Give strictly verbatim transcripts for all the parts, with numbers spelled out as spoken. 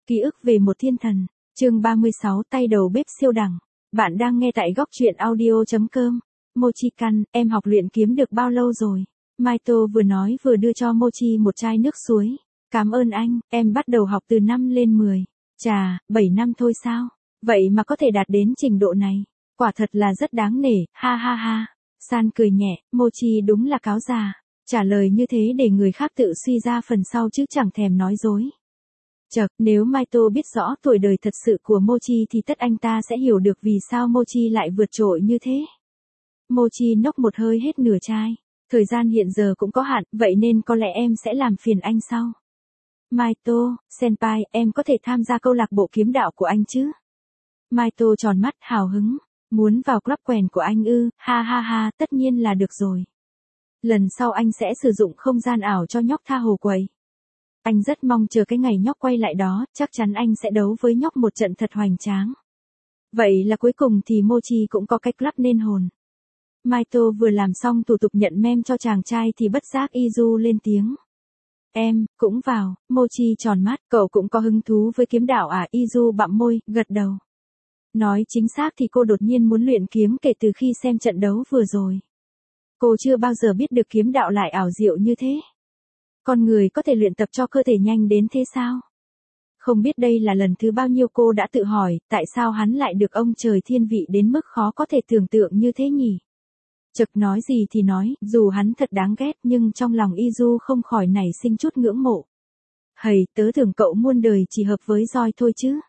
Ký ức về một thiên thần, chương ba mươi sáu tay đầu bếp siêu đẳng. Bạn đang nghe tại góc truyện audio chấm com. Mochi-can, em học luyện kiếm được bao lâu rồi? Maito vừa nói vừa đưa cho Mochi một chai nước suối. Cảm ơn anh, em bắt đầu học từ năm lên mười. Chà, bảy năm thôi sao? Vậy mà có thể đạt đến trình độ này. Quả thật là rất đáng nể, ha ha ha. San cười nhẹ, Mochi đúng là cáo già. Trả lời như thế để người khác tự suy ra phần sau chứ chẳng thèm nói dối. Chật, nếu Maito biết rõ tuổi đời thật sự của Mochi thì tất anh ta sẽ hiểu được vì sao Mochi lại vượt trội như thế. Mochi nốc một hơi hết nửa chai. Thời gian hiện giờ cũng có hạn, vậy nên có lẽ em sẽ làm phiền anh sau. Maito, senpai, em có thể tham gia câu lạc bộ kiếm đạo của anh chứ? Maito tròn mắt hào hứng. Muốn vào club quèn của anh ư, ha ha ha, tất nhiên là được rồi. Lần sau anh sẽ sử dụng không gian ảo cho nhóc tha hồ quầy. Anh rất mong chờ cái ngày nhóc quay lại đó, chắc chắn anh sẽ đấu với nhóc một trận thật hoành tráng. Vậy là cuối cùng thì Mochi cũng có cái club nên hồn. Maito vừa làm xong thủ tục nhận mem cho chàng trai thì bất giác Izu lên tiếng. Em, cũng vào, Mochi tròn mắt, cậu cũng có hứng thú với kiếm đạo à? Izu bặm môi, gật đầu. Nói chính xác thì cô đột nhiên muốn luyện kiếm kể từ khi xem trận đấu vừa rồi. Cô chưa bao giờ biết được kiếm đạo lại ảo diệu như thế. Con người có thể luyện tập cho cơ thể nhanh đến thế sao? Không biết đây là lần thứ bao nhiêu cô đã tự hỏi, tại sao hắn lại được ông trời thiên vị đến mức khó có thể tưởng tượng như thế nhỉ? Chực nói gì thì nói, dù hắn thật đáng ghét nhưng trong lòng Izu không khỏi nảy sinh chút ngưỡng mộ. Hầy, tớ tưởng cậu muôn đời chỉ hợp với roi thôi chứ.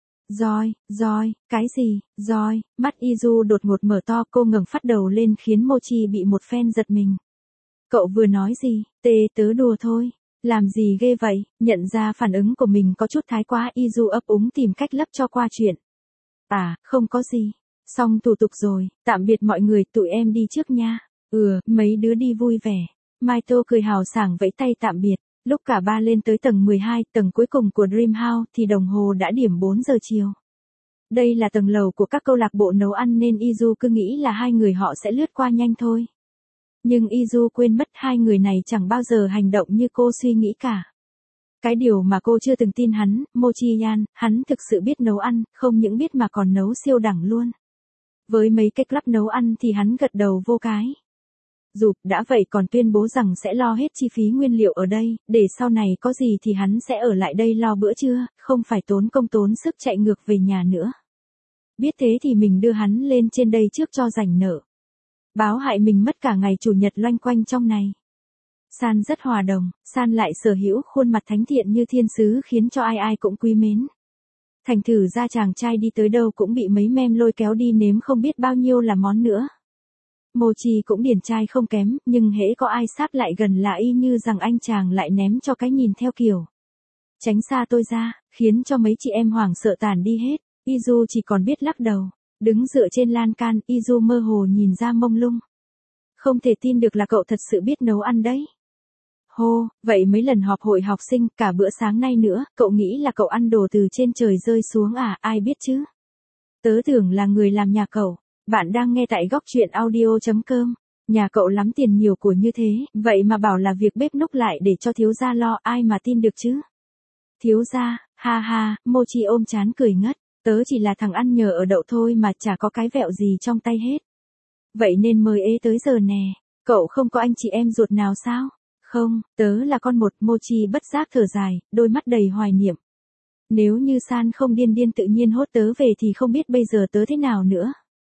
Roi, roi, cái gì, roi, mắt Izu đột ngột mở to, cô ngẩng phát đầu lên khiến Mochi bị một phen giật mình. Cậu vừa nói gì? Tê, tớ đùa thôi. Làm gì ghê vậy? Nhận ra phản ứng của mình có chút thái quá, Izu ấp úng tìm cách lấp cho qua chuyện. À, không có gì. Xong thủ tục rồi, tạm biệt mọi người, tụi em đi trước nha. Ừ, mấy đứa đi vui vẻ. Maito cười hào sảng vẫy tay tạm biệt. Lúc cả ba lên tới tầng mười hai, tầng cuối cùng của Dream House thì đồng hồ đã điểm bốn giờ chiều. Đây là tầng lầu của các câu lạc bộ nấu ăn nên Izu cứ nghĩ là hai người họ sẽ lướt qua nhanh thôi. Nhưng Izu quên mất hai người này chẳng bao giờ hành động như cô suy nghĩ cả. Cái điều mà cô chưa từng tin hắn, Mochi-yan, hắn thực sự biết nấu ăn, không những biết mà còn nấu siêu đẳng luôn. Với mấy cái club nấu ăn thì hắn gật đầu vô cái. Dù đã vậy còn tuyên bố rằng sẽ lo hết chi phí nguyên liệu ở đây, để sau này có gì thì hắn sẽ ở lại đây lo bữa trưa, không phải tốn công tốn sức chạy ngược về nhà nữa. Biết thế thì mình đưa hắn lên trên đây trước cho rảnh nợ. Báo hại mình mất cả ngày chủ nhật loanh quanh trong này. San rất hòa đồng, San lại sở hữu khuôn mặt thánh thiện như thiên sứ khiến cho ai ai cũng quý mến. Thành thử ra chàng trai đi tới đâu cũng bị mấy mem lôi kéo đi nếm không biết bao nhiêu là món nữa. Mochi cũng điển trai không kém, nhưng hễ có ai sát lại gần là y như rằng anh chàng lại ném cho cái nhìn theo kiểu. Tránh xa tôi ra, khiến cho mấy chị em hoảng sợ tàn đi hết. Izu chỉ còn biết lắc đầu. Đứng dựa trên lan can, Izu mơ hồ nhìn ra mông lung. Không thể tin được là cậu thật sự biết nấu ăn đấy. Hô, vậy mấy lần họp hội học sinh, cả bữa sáng nay nữa, cậu nghĩ là cậu ăn đồ từ trên trời rơi xuống à, ai biết chứ? Tớ tưởng là người làm nhà cậu. Bạn đang nghe tại góc truyện audio chấm com. Nhà cậu lắm tiền nhiều của như thế, vậy mà bảo là việc bếp núc lại để cho thiếu gia lo, ai mà tin được chứ? Thiếu gia, ha ha, Mochi ôm chán cười ngất. Tớ chỉ là thằng ăn nhờ ở đậu thôi mà chả có cái vẹo gì trong tay hết. Vậy nên mới ế tới giờ nè. Cậu không có anh chị em ruột nào sao? Không, tớ là con một. Mochi bất giác thở dài, đôi mắt đầy hoài niệm. Nếu như San không điên điên tự nhiên hốt tớ về thì không biết bây giờ tớ thế nào nữa.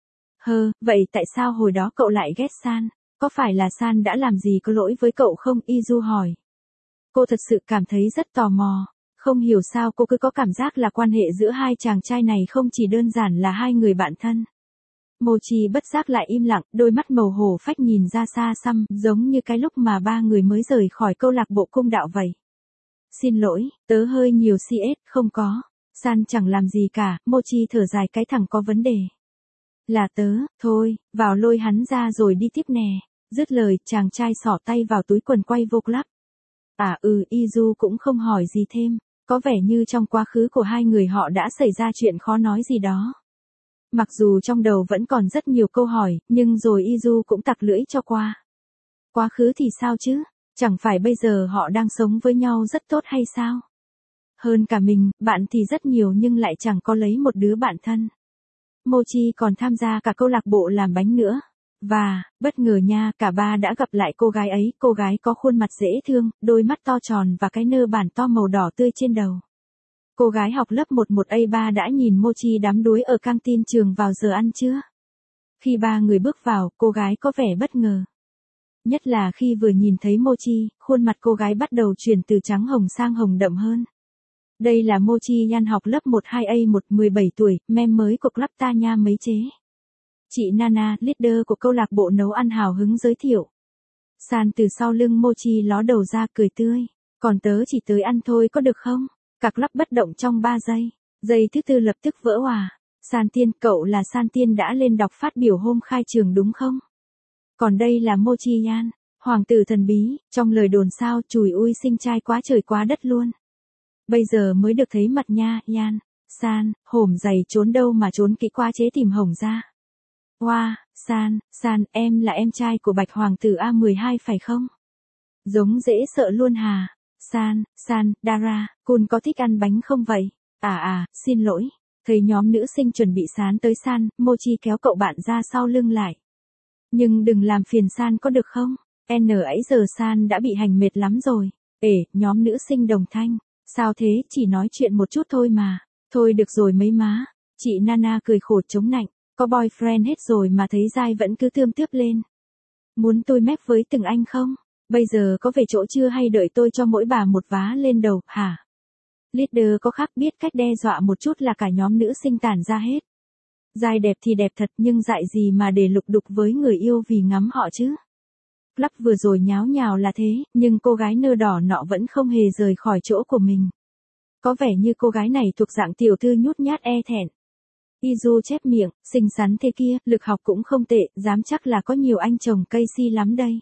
Hơ, vậy tại sao hồi đó cậu lại ghét San? Có phải là San đã làm gì có lỗi với cậu không? Izu hỏi. Cô thật sự cảm thấy rất tò mò. Không hiểu sao cô cứ có cảm giác là quan hệ giữa hai chàng trai này không chỉ đơn giản là hai người bạn thân. Mochi bất giác lại im lặng, đôi mắt màu hổ phách nhìn ra xa xăm, giống như cái lúc mà ba người mới rời khỏi câu lạc bộ cung đạo vậy. Xin lỗi, tớ hơi nhiều xê ét, không có. San chẳng làm gì cả, Mochi thở dài cái thằng có vấn đề. Là tớ, thôi, vào lôi hắn ra rồi đi tiếp nè. Dứt lời, chàng trai xỏ tay vào túi quần quay vô club. À ừ, Izu cũng không hỏi gì thêm. Có vẻ như trong quá khứ của hai người họ đã xảy ra chuyện khó nói gì đó. Mặc dù trong đầu vẫn còn rất nhiều câu hỏi, nhưng rồi Izu cũng tặc lưỡi cho qua. Quá khứ thì sao chứ? Chẳng phải bây giờ họ đang sống với nhau rất tốt hay sao? Hơn cả mình, bạn thì rất nhiều nhưng lại chẳng có lấy một đứa bạn thân. Mochi còn tham gia cả câu lạc bộ làm bánh nữa. Và, bất ngờ nha, cả ba đã gặp lại cô gái ấy, cô gái có khuôn mặt dễ thương, đôi mắt to tròn và cái nơ bản to màu đỏ tươi trên đầu. Cô gái học lớp mười một A ba đã nhìn Mochi đắm đuối ở căng tin trường vào giờ ăn trưa. Khi ba người bước vào, cô gái có vẻ bất ngờ. Nhất là khi vừa nhìn thấy Mochi, khuôn mặt cô gái bắt đầu chuyển từ trắng hồng sang hồng đậm hơn. Đây là Mochi Yan học lớp mười hai A một, mười bảy tuổi, mem mới của club ta nha mấy chế. Chị Nana, leader của câu lạc bộ nấu ăn hào hứng giới thiệu. San từ sau lưng Mochi ló đầu ra cười tươi. Còn tớ chỉ tới ăn thôi có được không? Cả club bất động trong ba giây. Giây thứ tư lập tức vỡ òa. San Tiên, cậu là San Tiên đã lên đọc phát biểu hôm khai trường đúng không? Còn đây là Mochi Yan, hoàng tử thần bí, trong lời đồn sao chùi ui xinh trai quá trời quá đất luôn. Bây giờ mới được thấy mặt nha, Yan. San, hổm giày trốn đâu mà trốn kỹ quá chế tìm hổng ra. Wow, San, San, em là em trai của Bạch Hoàng tử A mười hai phải không? Giống dễ sợ luôn hà. San, San, Dara, Kun có thích ăn bánh không vậy? À à, xin lỗi. Thấy nhóm nữ sinh chuẩn bị sán tới San, Mochi kéo cậu bạn ra sau lưng lại. Nhưng đừng làm phiền San có được không? N ấy giờ San đã bị hành mệt lắm rồi. Ể, nhóm nữ sinh đồng thanh. Sao thế, chỉ nói chuyện một chút thôi mà. Thôi được rồi mấy má. Chị Nana cười khổ chống nạnh. Có boyfriend hết rồi mà thấy dai vẫn cứ tươm tiếp lên. Muốn tôi mép với từng anh không? Bây giờ có về chỗ chưa hay đợi tôi cho mỗi bà một vá lên đầu, hả? Leader có khác biết cách đe dọa một chút là cả nhóm nữ sinh tản ra hết. Dai đẹp thì đẹp thật nhưng dại gì mà để lục đục với người yêu vì ngắm họ chứ. Club vừa rồi nháo nhào là thế, nhưng cô gái nơ đỏ nọ vẫn không hề rời khỏi chỗ của mình. Có vẻ như cô gái này thuộc dạng tiểu thư nhút nhát e thẹn. Izu chép miệng, xinh xắn thế kia, lực học cũng không tệ, dám chắc là có nhiều anh chồng cây si lắm đây.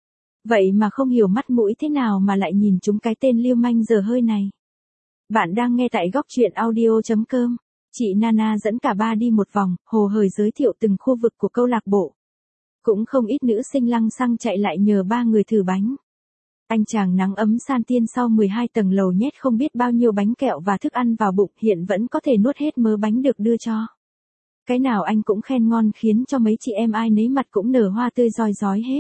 Vậy mà không hiểu mắt mũi thế nào mà lại nhìn chúng cái tên liêu manh giờ hơi này. Bạn đang nghe tại góc truyện audio chấm com. Chị Nana dẫn cả ba đi một vòng, hồ hởi giới thiệu từng khu vực của câu lạc bộ. Cũng không ít nữ sinh lăng xăng chạy lại nhờ ba người thử bánh. Anh chàng nắng ấm San Tiên sau mười hai tầng lầu nhét không biết bao nhiêu bánh kẹo và thức ăn vào bụng hiện vẫn có thể nuốt hết mớ bánh được đưa cho. Cái nào anh cũng khen ngon khiến cho mấy chị em ai nấy mặt cũng nở hoa tươi rói rói hết.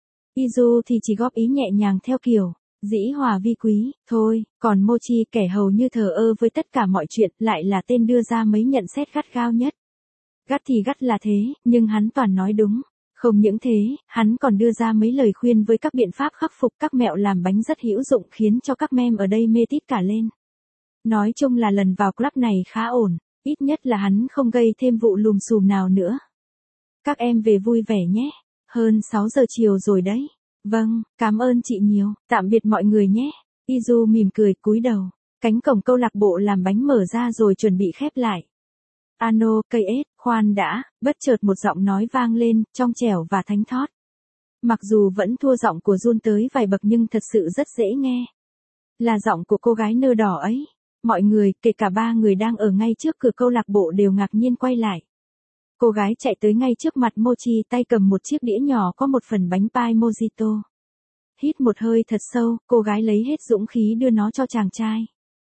Izu thì chỉ góp ý nhẹ nhàng theo kiểu, dĩ hòa vi quý, thôi, còn Mochi kẻ hầu như thờ ơ với tất cả mọi chuyện lại là tên đưa ra mấy nhận xét gắt gao nhất. Gắt thì gắt là thế, nhưng hắn toàn nói đúng. Không những thế, hắn còn đưa ra mấy lời khuyên với các biện pháp khắc phục các mẹo làm bánh rất hữu dụng khiến cho các mem ở đây mê tít cả lên. Nói chung là lần vào club này khá ổn, ít nhất là hắn không gây thêm vụ lùm xùm nào nữa. Các em về vui vẻ nhé, hơn sáu giờ chiều rồi đấy. Vâng, cảm ơn chị nhiều, tạm biệt mọi người nhé. Izu mỉm cười cúi đầu, cánh cổng câu lạc bộ làm bánh mở ra rồi chuẩn bị khép lại. Ano, cây ết, khoan đã, bất chợt một giọng nói vang lên, trong trẻo và thánh thót. Mặc dù vẫn thua giọng của Jun tới vài bậc nhưng thật sự rất dễ nghe. Là giọng của cô gái nơ đỏ ấy. Mọi người, kể cả ba người đang ở ngay trước cửa câu lạc bộ đều ngạc nhiên quay lại. Cô gái chạy tới ngay trước mặt Mochi tay cầm một chiếc đĩa nhỏ có một phần bánh pie mojito. Hít một hơi thật sâu, cô gái lấy hết dũng khí đưa nó cho chàng trai.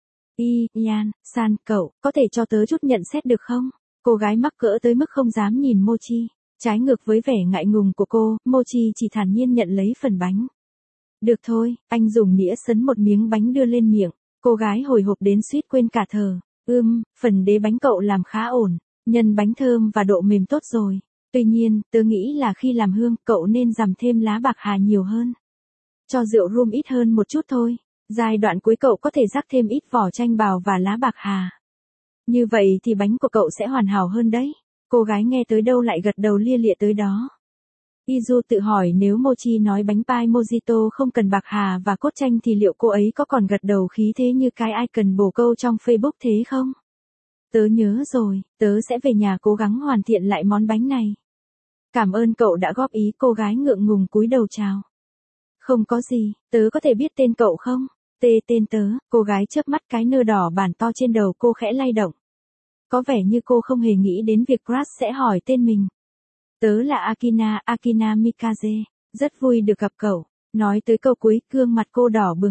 Y, Yan, San, cậu, có thể cho tớ chút nhận xét được không? Cô gái mắc cỡ tới mức không dám nhìn Mochi. Trái ngược với vẻ ngại ngùng của cô, Mochi chỉ thản nhiên nhận lấy phần bánh. Được thôi, anh dùng nĩa sấn một miếng bánh đưa lên miệng. Cô gái hồi hộp đến suýt quên cả thờ. Ưm, phần đế bánh cậu làm khá ổn. Nhân bánh thơm và độ mềm tốt rồi. Tuy nhiên, tớ nghĩ là khi làm hương, cậu nên dằm thêm lá bạc hà nhiều hơn. Cho rượu rum ít hơn một chút thôi. Giai đoạn cuối cậu có thể rắc thêm ít vỏ chanh bào và lá bạc hà. Như vậy thì bánh của cậu sẽ hoàn hảo hơn đấy. Cô gái nghe tới đâu lại gật đầu lia lịa tới đó. Izu tự hỏi nếu Mochi nói bánh pie mojito không cần bạc hà và cốt chanh thì liệu cô ấy có còn gật đầu khí thế như cái icon bồ câu trong Facebook thế không? Tớ nhớ rồi, tớ sẽ về nhà cố gắng hoàn thiện lại món bánh này. Cảm ơn cậu đã góp ý, cô gái ngượng ngùng cúi đầu chào. Không có gì, tớ có thể biết tên cậu không? Tê tên tớ, cô gái chớp mắt cái nơ đỏ bản to trên đầu cô khẽ lay động. Có vẻ như cô không hề nghĩ đến việc Crush sẽ hỏi tên mình. Tớ là Akina, Akina Mikaze, rất vui được gặp cậu. Nói tới câu cuối, gương mặt cô đỏ bừng.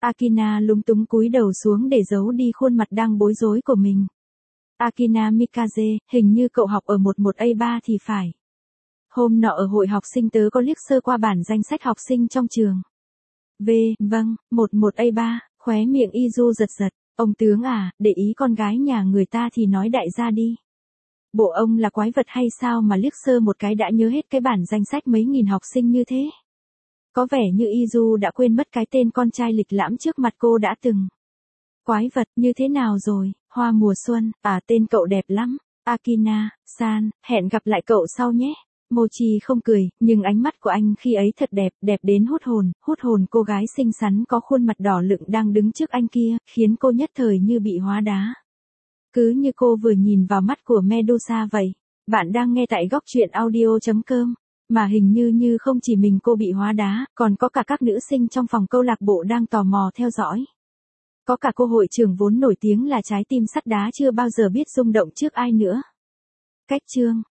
Akina lúng túng cúi đầu xuống để giấu đi khuôn mặt đang bối rối của mình. Akina Mikaze, hình như cậu học ở một một A ba thì phải. Hôm nọ ở hội học sinh tớ có liếc sơ qua bản danh sách học sinh trong trường. V, vâng, một một A ba, khóe miệng Izu giật giật. Ông tướng à, để ý con gái nhà người ta thì nói đại gia đi. Bộ ông là quái vật hay sao mà liếc sơ một cái đã nhớ hết cái bản danh sách mấy nghìn học sinh như thế? Có vẻ như Izu đã quên mất cái tên con trai lịch lãm trước mặt cô đã từng. Quái vật như thế nào rồi, hoa mùa xuân, à tên cậu đẹp lắm, Akina, san, hẹn gặp lại cậu sau nhé. Mochi không cười, nhưng ánh mắt của anh khi ấy thật đẹp, đẹp đến hút hồn, hút hồn cô gái xinh xắn có khuôn mặt đỏ lựng đang đứng trước anh kia, khiến cô nhất thời như bị hóa đá. Cứ như cô vừa nhìn vào mắt của Medusa vậy. Bạn đang nghe tại góc truyện audio chấm com. Mà hình như như không chỉ mình cô bị hóa đá, còn có cả các nữ sinh trong phòng câu lạc bộ đang tò mò theo dõi. Có cả cô hội trưởng vốn nổi tiếng là trái tim sắt đá chưa bao giờ biết rung động trước ai nữa. Cách chương